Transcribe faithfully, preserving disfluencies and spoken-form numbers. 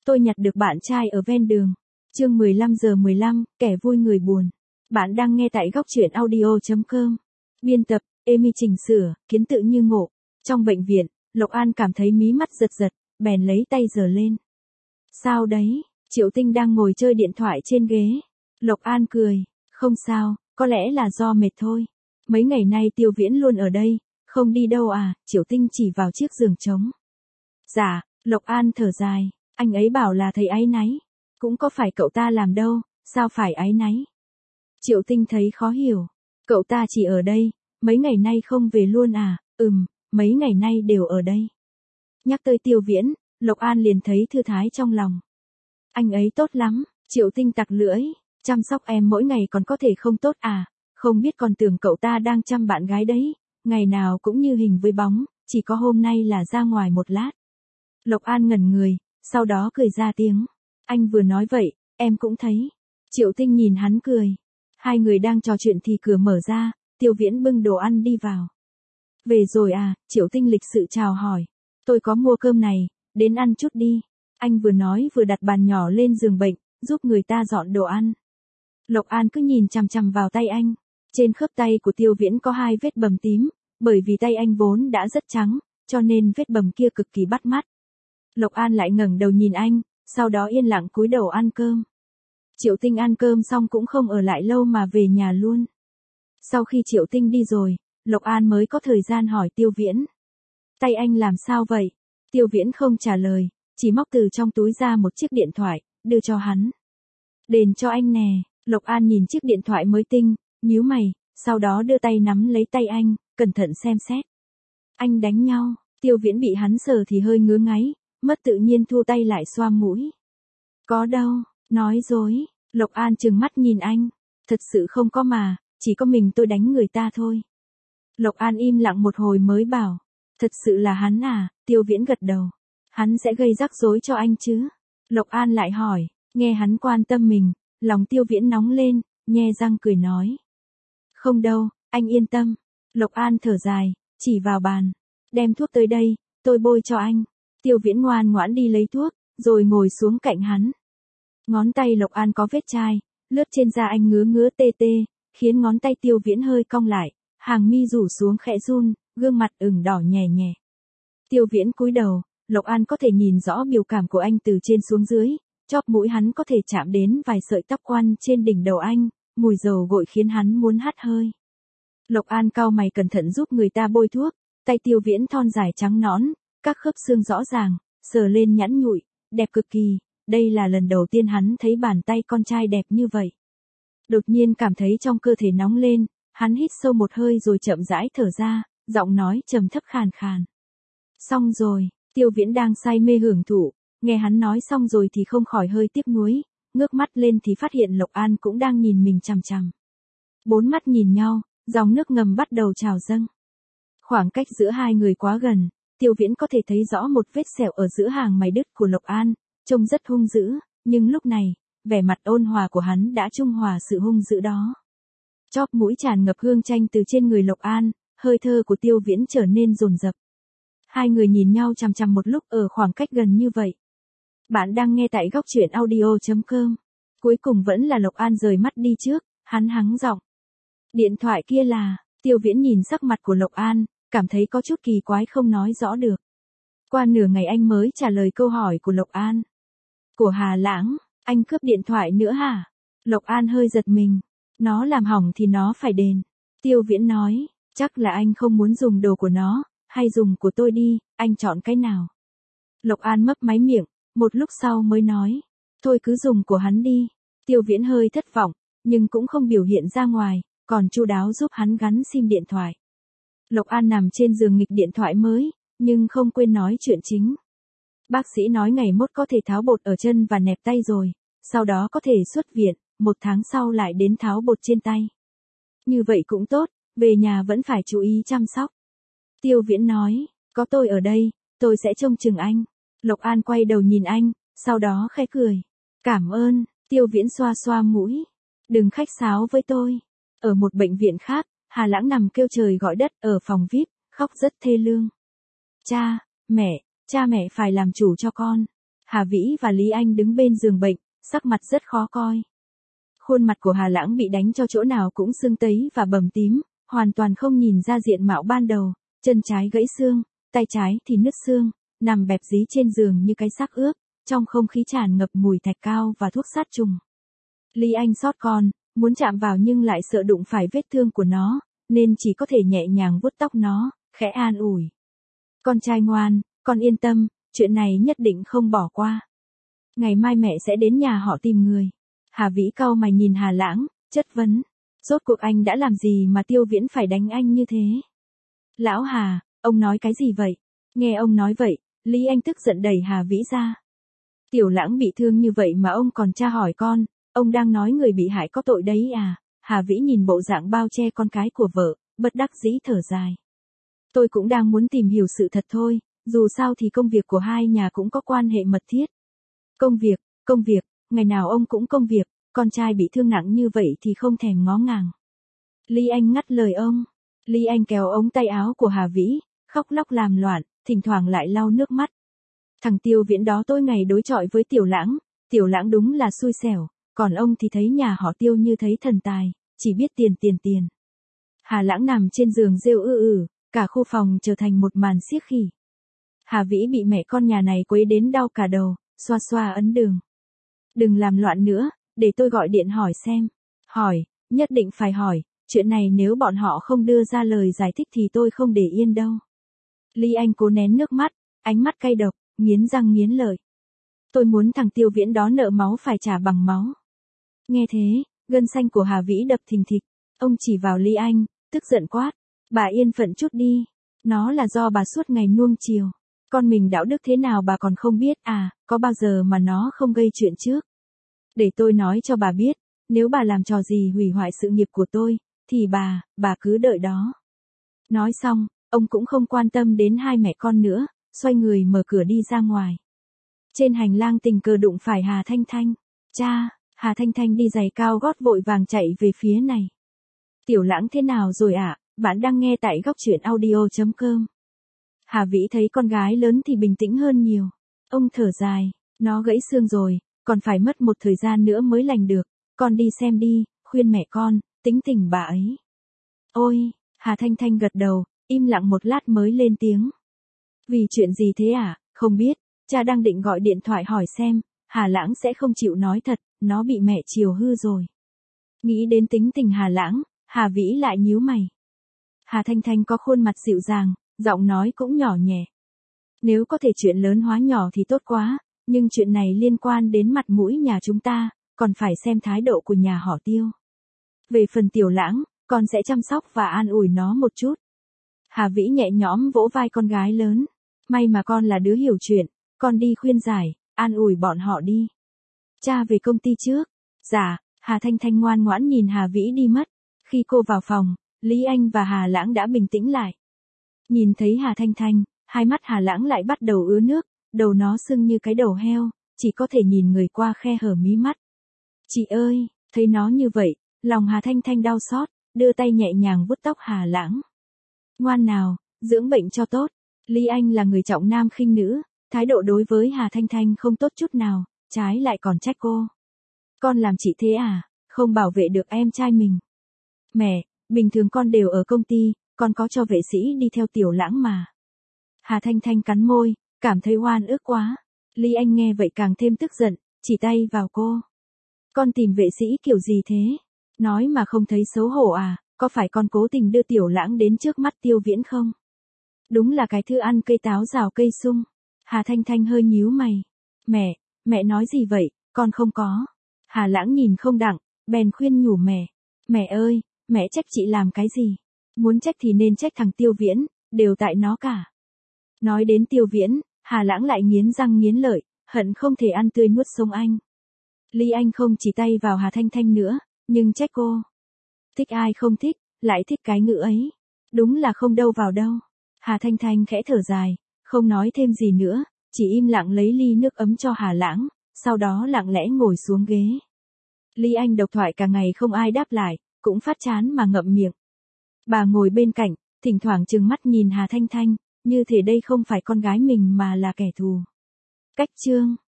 Tôi nhặt được bạn trai ở ven đường. Chương mười lăm giờ mười lăm, kẻ vui người buồn. Bạn đang nghe tại góc truyện audio chấm com. Biên tập, Amy chỉnh sửa, kiến tự như ngộ. Trong bệnh viện, Lộc An cảm thấy mí mắt giật giật, bèn lấy tay giở lên. Sao đấy? Triệu Tinh đang ngồi chơi điện thoại trên ghế. Lộc An cười, không sao, có lẽ là do mệt thôi. Mấy ngày nay Tiêu Viễn luôn ở đây, không đi đâu à? Triệu Tinh chỉ vào chiếc giường trống. Dạ, Lộc An thở dài, anh ấy bảo là thấy áy náy. Cũng có phải cậu ta làm đâu, sao phải áy náy? Triệu Tinh thấy khó hiểu, cậu ta chỉ ở đây, mấy ngày nay không về luôn à? Ừm, mấy ngày nay đều ở đây. Nhắc tới Tiêu Viễn, Lộc An liền thấy thư thái trong lòng. Anh ấy tốt lắm, Triệu Tinh tặc lưỡi, chăm sóc em mỗi ngày còn có thể không tốt à? Không biết còn tưởng cậu ta đang chăm bạn gái đấy, ngày nào cũng như hình với bóng, chỉ có hôm nay là ra ngoài một lát. Lộc An ngẩn người, sau đó cười ra tiếng. Anh vừa nói vậy, em cũng thấy. Triệu Tinh nhìn hắn cười. Hai người đang trò chuyện thì cửa mở ra, Tiêu Viễn bưng đồ ăn đi vào. Về rồi à? Triệu Tinh lịch sự chào hỏi. Tôi có mua cơm này, đến ăn chút đi. Anh vừa nói vừa đặt bàn nhỏ lên giường bệnh, giúp người ta dọn đồ ăn. Lộc An cứ nhìn chằm chằm vào tay anh. Trên khớp tay của Tiêu Viễn có hai vết bầm tím, bởi vì tay anh vốn đã rất trắng, cho nên vết bầm kia cực kỳ bắt mắt. Lộc An lại ngẩng đầu nhìn anh, sau đó yên lặng cúi đầu ăn cơm. Triệu Tinh ăn cơm xong cũng không ở lại lâu mà về nhà luôn. Sau khi Triệu Tinh đi rồi, Lộc An mới có thời gian hỏi Tiêu Viễn. Tay anh làm sao vậy? Tiêu Viễn không trả lời, chỉ móc từ trong túi ra một chiếc điện thoại, đưa cho hắn. Đền cho anh nè. Lộc An nhìn chiếc điện thoại mới tinh, nhíu mày, sau đó đưa tay nắm lấy tay anh, cẩn thận xem xét. Anh đánh nhau. Tiêu Viễn bị hắn sờ thì hơi ngứa ngáy, mất tự nhiên thu tay lại xoa mũi. Có đâu, nói dối. Lộc An trừng mắt nhìn anh. Thật sự không có mà, chỉ có mình tôi đánh người ta thôi. Lộc An im lặng một hồi mới bảo. Thật sự là hắn à? Tiêu Viễn gật đầu. Hắn sẽ gây rắc rối cho anh chứ? Lộc An lại hỏi, nghe hắn quan tâm mình, lòng Tiêu Viễn nóng lên, nhe răng cười nói. Không đâu, anh yên tâm. Lộc An thở dài, chỉ vào bàn. Đem thuốc tới đây, tôi bôi cho anh. Tiêu Viễn ngoan ngoãn đi lấy thuốc, rồi ngồi xuống cạnh hắn. Ngón tay Lộc An có vết chai, lướt trên da anh ngứa ngứa tê tê, khiến ngón tay Tiêu Viễn hơi cong lại, hàng mi rủ xuống khẽ run, gương mặt ửng đỏ nhè nhẹ. Tiêu Viễn cúi đầu, Lộc An có thể nhìn rõ biểu cảm của anh từ trên xuống dưới, chóp mũi hắn có thể chạm đến vài sợi tóc quăn trên đỉnh đầu anh, mùi dầu gội khiến hắn muốn hắt hơi. Lộc An cau mày cẩn thận giúp người ta bôi thuốc, tay Tiêu Viễn thon dài trắng nõn, các khớp xương rõ ràng, sờ lên nhẵn nhụi, đẹp cực kỳ, đây là lần đầu tiên hắn thấy bàn tay con trai đẹp như vậy. Đột nhiên cảm thấy trong cơ thể nóng lên, hắn hít sâu một hơi rồi chậm rãi thở ra, giọng nói trầm thấp khàn khàn. Xong rồi. Tiêu Viễn đang say mê hưởng thụ, nghe hắn nói xong rồi thì không khỏi hơi tiếc nuối, ngước mắt lên thì phát hiện Lộc An cũng đang nhìn mình chằm chằm. Bốn mắt nhìn nhau, dòng nước ngầm bắt đầu trào dâng. Khoảng cách giữa hai người quá gần, Tiêu Viễn có thể thấy rõ một vết sẹo ở giữa hàng mày đứt của Lộc An, trông rất hung dữ, nhưng lúc này, vẻ mặt ôn hòa của hắn đã trung hòa sự hung dữ đó. Chóp mũi tràn ngập hương chanh từ trên người Lộc An, hơi thở của Tiêu Viễn trở nên dồn dập. Hai người nhìn nhau chằm chằm một lúc ở khoảng cách gần như vậy. Bạn đang nghe tại góc truyện audio chấm com. Cuối cùng vẫn là Lộc An rời mắt đi trước, hắn hắng giọng. Điện thoại kia là, Tiêu Viễn nhìn sắc mặt của Lộc An, cảm thấy có chút kỳ quái không nói rõ được. Qua nửa ngày anh mới trả lời câu hỏi của Lộc An. Của Hà Lãng, anh cướp điện thoại nữa hả? Lộc An hơi giật mình. Nó làm hỏng thì nó phải đền. Tiêu Viễn nói, chắc là anh không muốn dùng đồ của nó. Hay dùng của tôi đi, anh chọn cái nào? Lộc An mấp máy miệng, một lúc sau mới nói. Thôi cứ dùng của hắn đi. Tiêu Viễn hơi thất vọng, nhưng cũng không biểu hiện ra ngoài, còn chu đáo giúp hắn gắn sim điện thoại. Lộc An nằm trên giường nghịch điện thoại mới, nhưng không quên nói chuyện chính. Bác sĩ nói ngày mốt có thể tháo bột ở chân và nẹp tay rồi, sau đó có thể xuất viện, một tháng sau lại đến tháo bột trên tay. Như vậy cũng tốt, về nhà vẫn phải chú ý chăm sóc. Tiêu Viễn nói, có tôi ở đây, tôi sẽ trông chừng anh. Lộc An quay đầu nhìn anh, sau đó khẽ cười. Cảm ơn. Tiêu Viễn xoa xoa mũi. Đừng khách sáo với tôi. Ở một bệnh viện khác, Hà Lãng nằm kêu trời gọi đất ở phòng vi ai pi, khóc rất thê lương. Cha, mẹ, cha mẹ phải làm chủ cho con. Hà Vĩ và Lý Anh đứng bên giường bệnh, sắc mặt rất khó coi. Khuôn mặt của Hà Lãng bị đánh cho chỗ nào cũng sưng tấy và bầm tím, hoàn toàn không nhìn ra diện mạo ban đầu, chân trái gãy xương, tay trái thì nứt xương, nằm bẹp dí trên giường như cái xác ướp, trong không khí tràn ngập mùi thạch cao và thuốc sát trùng. Lý Anh xót con, muốn chạm vào nhưng lại sợ đụng phải vết thương của nó, nên chỉ có thể nhẹ nhàng vuốt tóc nó, khẽ an ủi. Con trai ngoan, con yên tâm, chuyện này nhất định không bỏ qua. Ngày mai mẹ sẽ đến nhà họ tìm người. Hà Vĩ cau mày nhìn Hà Lãng, chất vấn. Rốt cuộc anh đã làm gì mà Tiêu Viễn phải đánh anh như thế? Lão Hà, ông nói cái gì vậy? Nghe ông nói vậy, Lý Anh tức giận đẩy Hà Vĩ ra. Tiểu Lãng bị thương như vậy mà ông còn tra hỏi con, ông đang nói người bị hại có tội đấy à? Hà Vĩ nhìn bộ dạng bao che con cái của vợ, bất đắc dĩ thở dài. Tôi cũng đang muốn tìm hiểu sự thật thôi, dù sao thì công việc của hai nhà cũng có quan hệ mật thiết. Công việc, công việc, ngày nào ông cũng công việc, con trai bị thương nặng như vậy thì không thèm ngó ngàng. Lý Anh ngắt lời ông. Lý Anh kéo ống tay áo của Hà Vĩ, khóc lóc làm loạn, thỉnh thoảng lại lau nước mắt. Thằng Tiêu Viễn đó tối ngày đối chọi với Tiểu Lãng, Tiểu Lãng đúng là xui xẻo, còn ông thì thấy nhà họ Tiêu như thấy thần tài, chỉ biết tiền tiền tiền. Hà Lãng nằm trên giường rêu ư ử, cả khu phòng trở thành một màn xiếc khỉ. Hà Vĩ bị mẹ con nhà này quấy đến đau cả đầu, xoa xoa ấn đường. Đừng làm loạn nữa, để tôi gọi điện hỏi xem. Hỏi, nhất định phải hỏi, chuyện này nếu bọn họ không đưa ra lời giải thích thì tôi không để yên đâu. Lý Anh cố nén nước mắt, ánh mắt cay độc, nghiến răng nghiến lợi. Tôi muốn thằng Tiêu Viễn đó nợ máu phải trả bằng máu. Nghe thế, gân xanh của Hà Vĩ đập thình thịch, ông chỉ vào Lý Anh, tức giận quát. Bà yên phận chút đi, nó là do bà suốt ngày nuông chiều. Con mình đạo đức thế nào bà còn không biết à, có bao giờ mà nó không gây chuyện trước. Để tôi nói cho bà biết, nếu bà làm trò gì hủy hoại sự nghiệp của tôi, thì bà, bà cứ đợi đó. Nói xong, ông cũng không quan tâm đến hai mẹ con nữa, xoay người mở cửa đi ra ngoài. Trên hành lang tình cờ đụng phải Hà Thanh Thanh. Cha, Hà Thanh Thanh đi giày cao gót vội vàng chạy về phía này. Tiểu Lãng thế nào rồi ạ? À? Bạn đang nghe tại góc truyện audio chấm com. Hà Vĩ thấy con gái lớn thì bình tĩnh hơn nhiều. Ông thở dài, nó gãy xương rồi, còn phải mất một thời gian nữa mới lành được. Con đi xem đi, khuyên mẹ con, tính tình bà ấy. Ôi, Hà Thanh Thanh gật đầu, im lặng một lát mới lên tiếng. Vì chuyện gì thế à? Không biết, cha đang định gọi điện thoại hỏi xem, Hà Lãng sẽ không chịu nói thật, nó bị mẹ chiều hư rồi. Nghĩ đến tính tình Hà Lãng, Hà Vĩ lại nhíu mày. Hà Thanh Thanh có khuôn mặt dịu dàng, giọng nói cũng nhỏ nhẹ. Nếu có thể chuyện lớn hóa nhỏ thì tốt quá, nhưng chuyện này liên quan đến mặt mũi nhà chúng ta, còn phải xem thái độ của nhà họ Tiêu. Về phần Tiểu Lãng, con sẽ chăm sóc và an ủi nó một chút. Hà Vĩ nhẹ nhõm vỗ vai con gái lớn. May mà con là đứa hiểu chuyện, con đi khuyên giải, an ủi bọn họ đi. Cha về công ty trước. Dạ, Hà Thanh Thanh ngoan ngoãn nhìn Hà Vĩ đi mất. Khi cô vào phòng, Lý Anh và Hà Lãng đã bình tĩnh lại. Nhìn thấy Hà Thanh Thanh, hai mắt Hà Lãng lại bắt đầu ứa nước, đầu nó sưng như cái đầu heo, chỉ có thể nhìn người qua khe hở mí mắt. Chị ơi, thấy nó như vậy, lòng Hà Thanh Thanh đau xót, đưa tay nhẹ nhàng vuốt tóc Hà Lãng. Ngoan nào, dưỡng bệnh cho tốt. Lý Anh là người trọng nam khinh nữ, thái độ đối với Hà Thanh Thanh không tốt chút nào, trái lại còn trách cô. Con làm chị thế à, không bảo vệ được em trai mình. Mẹ, bình thường con đều ở công ty, con có cho vệ sĩ đi theo Tiểu Lãng mà. Hà Thanh Thanh cắn môi, cảm thấy oan ức quá. Lý Anh nghe vậy càng thêm tức giận, chỉ tay vào cô. Con tìm vệ sĩ kiểu gì thế? Nói mà không thấy xấu hổ à, có phải con cố tình đưa Tiểu Lãng đến trước mắt Tiêu Viễn không? Đúng là cái thư ăn cây táo rào cây sung. Hà Thanh Thanh hơi nhíu mày. Mẹ, mẹ nói gì vậy, con không có. Hà Lãng nhìn không đặng, bèn khuyên nhủ mẹ. Mẹ ơi, mẹ trách chị làm cái gì? Muốn trách thì nên trách thằng Tiêu Viễn, đều tại nó cả. Nói đến Tiêu Viễn, Hà Lãng lại nghiến răng nghiến lợi, hận không thể ăn tươi nuốt sống anh. Lý Anh không chỉ tay vào Hà Thanh Thanh nữa, nhưng trách cô. Thích ai không thích, lại thích cái ngữ ấy. Đúng là không đâu vào đâu. Hà Thanh Thanh khẽ thở dài, không nói thêm gì nữa, chỉ im lặng lấy ly nước ấm cho Hà Lãng, sau đó lặng lẽ ngồi xuống ghế. Lý Anh độc thoại cả ngày không ai đáp lại, cũng phát chán mà ngậm miệng. Bà ngồi bên cạnh, thỉnh thoảng trừng mắt nhìn Hà Thanh Thanh, như thể đây không phải con gái mình mà là kẻ thù. Cách chương